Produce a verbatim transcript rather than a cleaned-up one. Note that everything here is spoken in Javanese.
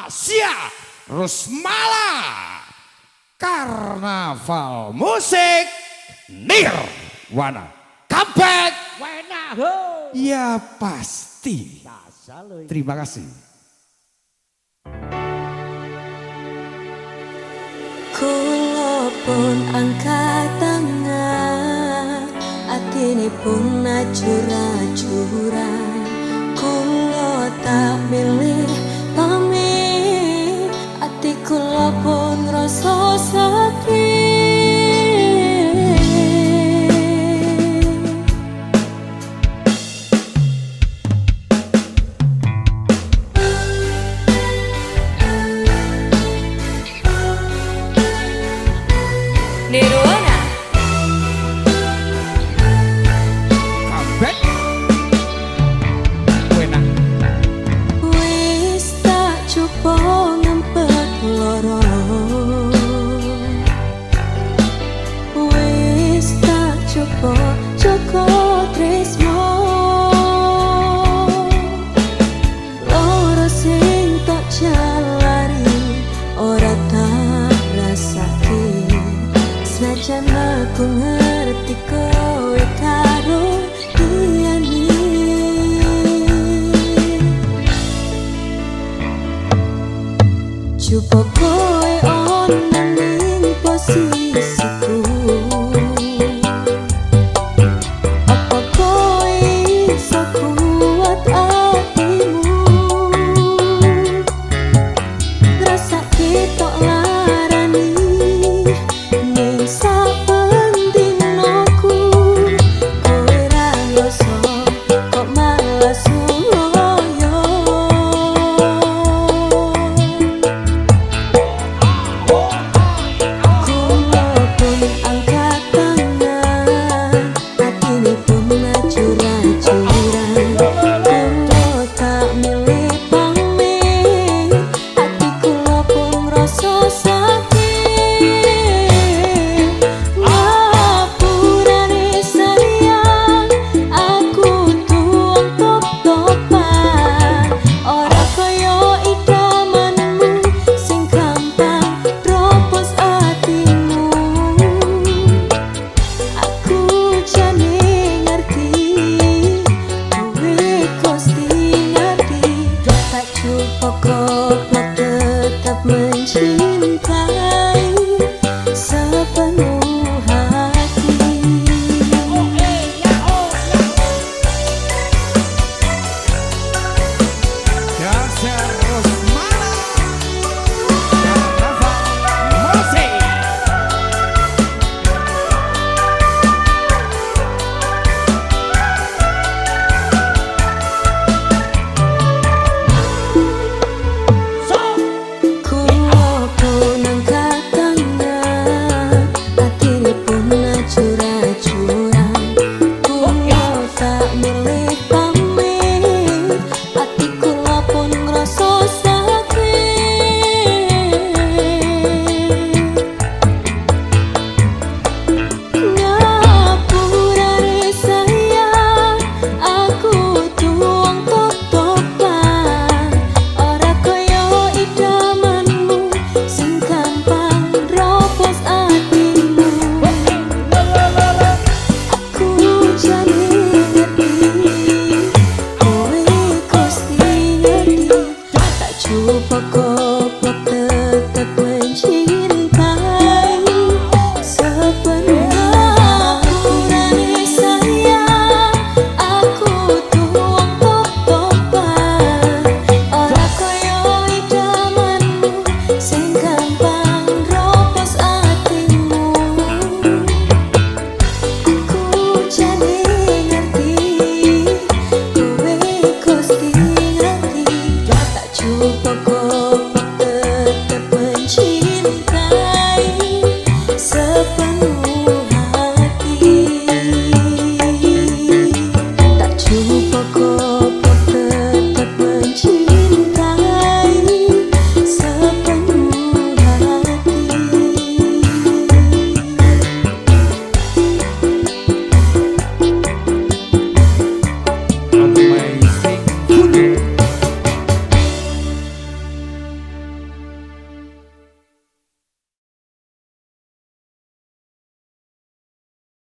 Asia Rusmala Karnaval Musik Nirwana Comeback Wenaho. Ya pasti. Terima kasih. Kula pun angkat tangan, atine pun ajur-ajuran. Kula tak milih pamit, ati kula pun ngrasa sakit. Nirwana Comeback Wena Wis tak coba ngempet loro, wis tak coba joko tresno, loro sing tak jalari ora tak rasake. Senajan aku ngerti kowe karo liyane, coba kowe ono ning posisiku. Apa kowe iso kuat atimu, ngrasake tok larani ning saben dinoku. Kowe ra ngrasa kok malah suwoyo. Kula pun angkat tangan, atine pun ajur-ajuran. Kula tak milih pamit, ati kula pun ngrasa sakit. Ngapurane sayang, aku tuang top-topan. Ora kaya idamanmu sing gampang dropos atimu. Aku jane ngerti, kowe kosti ngerti. Tak cukup goblok tetap mencintai sepenuh hati. Asia Rusmala Karnaval Musik Kula pun angkat tangan, atine pun ajur-ajuran. Kula tak milih pamit, ati kula pun ngrasa sakit. Ngapurane sayang, aku tuang top-topan. Ora kaya idamanmu sing gampang dropos atimu. Aku jane ngerti, kowe kosti ngerti. Tak cukup goblok tetap mencintai sepenuh hati. Sayang, aku tuang top-topan. Ora kaya idamanmu sing gampang dropos atimu. Aku jane ngerti, kowe kosti ngerti. Tak cukup